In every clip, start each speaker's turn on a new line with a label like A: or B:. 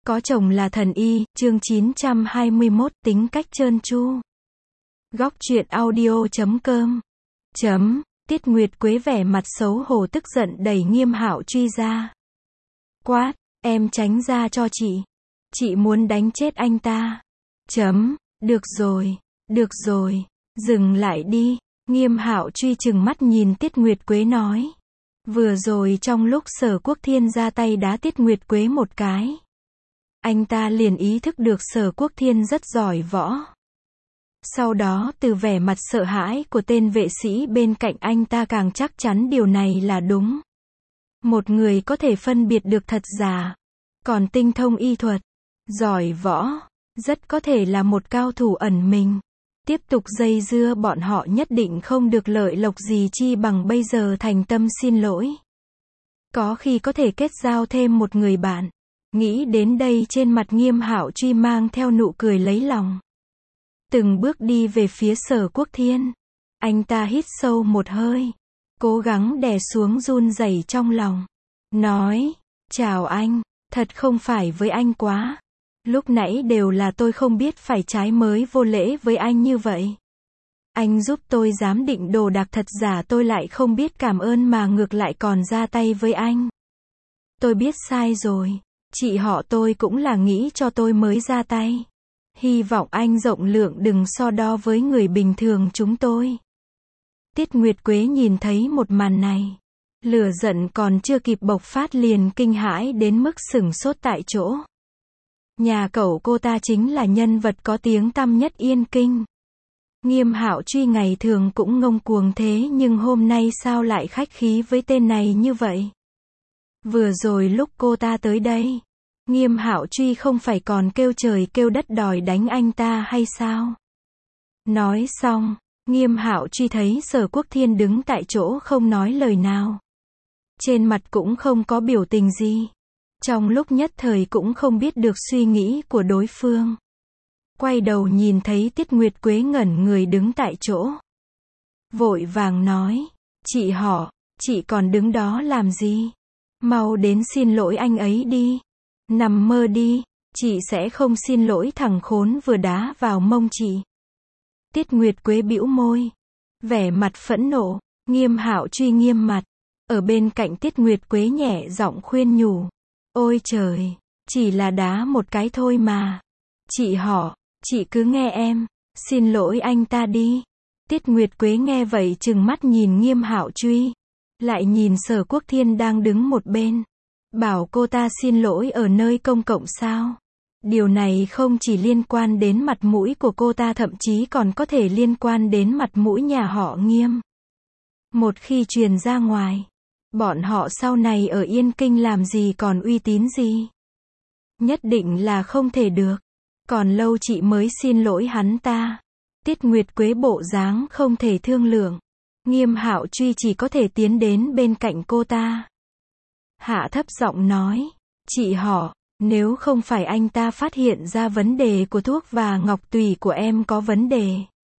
A: Có chồng là thần y, chương 921, tính cách trơn tru. Góc truyện audio.com. Tiết Nguyệt Quế vẻ mặt xấu hổ tức giận đẩy Nghiêm Hạo Truy ra. Quát, em tránh ra cho chị. Chị muốn đánh chết anh ta. Được rồi, dừng lại đi. Nghiêm Hạo Truy trừng mắt nhìn Tiết Nguyệt Quế nói. Vừa rồi trong lúc Sở Quốc Thiên ra tay đá Tiết Nguyệt Quế một cái, anh ta liền ý thức được Sở Quốc Thiên rất giỏi võ. Sau đó từ vẻ mặt sợ hãi của tên vệ sĩ bên cạnh anh ta càng chắc chắn điều này là đúng. Một người có thể phân biệt được thật giả, còn tinh thông y thuật, giỏi võ, rất có thể là một cao thủ ẩn mình. Tiếp tục dây dưa bọn họ nhất định không được lợi lộc gì chi bằng bây giờ thành tâm xin lỗi. Có khi có thể kết giao thêm một người bạn. Nghĩ đến đây trên mặt Nghiêm Hạo Truy mang theo nụ cười lấy lòng. Từng bước đi về phía Sở Quốc Thiên. Anh ta hít sâu một hơi, cố gắng đè xuống run rẩy trong lòng. Nói, chào anh, thật không phải với anh quá. Lúc nãy đều là tôi không biết phải trái mới vô lễ với anh như vậy. Anh giúp tôi giám định đồ đạc thật giả tôi lại không biết cảm ơn mà ngược lại còn ra tay với anh. Tôi biết sai rồi. Chị họ tôi cũng là nghĩ cho tôi mới ra tay. Hy vọng anh rộng lượng đừng so đo với người bình thường chúng tôi. Tiết Nguyệt Quế nhìn thấy một màn này. Lửa giận còn chưa kịp bộc phát liền kinh hãi đến mức sửng sốt tại chỗ. Nhà cậu cô ta chính là nhân vật có tiếng tăm nhất Yên Kinh. Nghiêm Hạo Truy ngày thường cũng ngông cuồng thế nhưng hôm nay sao lại khách khí với tên này như vậy? Vừa rồi lúc cô ta tới đây, Nghiêm Hạo Truy không phải còn kêu trời kêu đất đòi đánh anh ta hay sao? Nói xong, Nghiêm Hạo Truy thấy Sở Quốc Thiên đứng tại chỗ không nói lời nào. Trên mặt cũng không có biểu tình gì. Trong lúc nhất thời cũng không biết được suy nghĩ của đối phương. Quay đầu nhìn thấy Tiết Nguyệt Quế ngẩn người đứng tại chỗ. Vội vàng nói, chị họ, chị còn đứng đó làm gì? Mau đến xin lỗi anh ấy đi. Nằm mơ đi, chị sẽ không xin lỗi thằng khốn vừa đá vào mông chị. Tiết Nguyệt Quế bĩu môi, vẻ mặt phẫn nộ. Nghiêm Hạo Truy nghiêm mặt, ở bên cạnh Tiết Nguyệt Quế nhẹ giọng khuyên nhủ. Ôi trời, chỉ là đá một cái thôi mà. Chị họ, chị cứ nghe em, xin lỗi anh ta đi. Tiết Nguyệt Quế nghe vậy trừng mắt nhìn Nghiêm Hạo Truy, lại nhìn Sở Quốc Thiên đang đứng một bên. Bảo cô ta xin lỗi ở nơi công cộng sao? Điều này không chỉ liên quan đến mặt mũi của cô ta thậm chí còn có thể liên quan đến mặt mũi nhà họ Nghiêm. Một khi truyền ra ngoài, bọn họ sau này ở Yên Kinh làm gì còn uy tín gì? Nhất định là không thể được. Còn lâu chị mới xin lỗi hắn ta. Tiết Nguyệt Quế bộ dáng không thể thương lượng. Nghiêm Hạo Truy chỉ có thể tiến đến bên cạnh cô ta. Hạ thấp giọng nói, chị họ, nếu không phải anh ta phát hiện ra vấn đề của thuốc và ngọc tùy của em có vấn đề.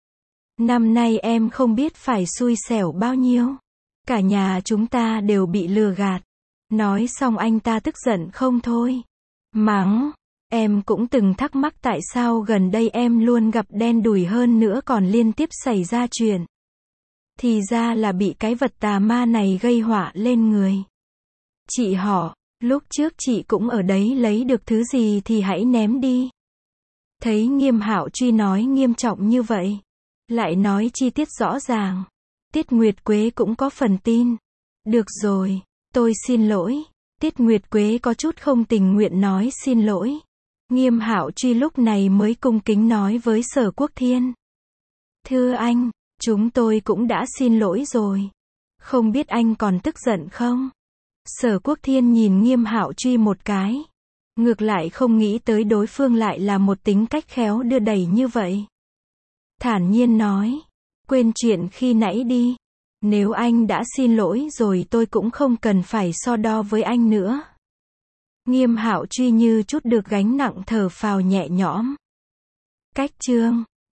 A: Năm nay em không biết phải xui xẻo bao nhiêu. Cả nhà chúng ta đều bị lừa gạt. Nói xong anh ta tức giận không thôi. Mắng, em cũng từng thắc mắc tại sao gần đây em luôn gặp đen đủi hơn nữa còn liên tiếp xảy ra chuyện. Thì ra là bị cái vật tà ma này gây họa lên người. Chị họ, lúc trước chị cũng ở đấy lấy được thứ gì thì hãy ném đi. Thấy Nghiêm Hạo Truy nói nghiêm trọng như vậy, lại nói chi tiết rõ ràng. Tiết Nguyệt Quế cũng có phần tin. Được rồi, tôi xin lỗi. Tiết Nguyệt Quế có chút không tình nguyện nói xin lỗi. Nghiêm Hạo Truy lúc này mới cung kính nói với Sở Quốc Thiên. Thưa anh, chúng tôi cũng đã xin lỗi rồi. Không biết anh còn tức giận không? Sở Quốc Thiên nhìn Nghiêm Hạo Truy một cái. Ngược lại không nghĩ tới đối phương lại là một tính cách khéo đưa đẩy như vậy. Thản nhiên nói. Quên chuyện khi nãy đi. Nếu anh đã xin lỗi rồi tôi cũng không cần phải so đo với anh nữa. Nghiêm Hạo Truy như chút được gánh nặng thở phào nhẹ nhõm. Cách chương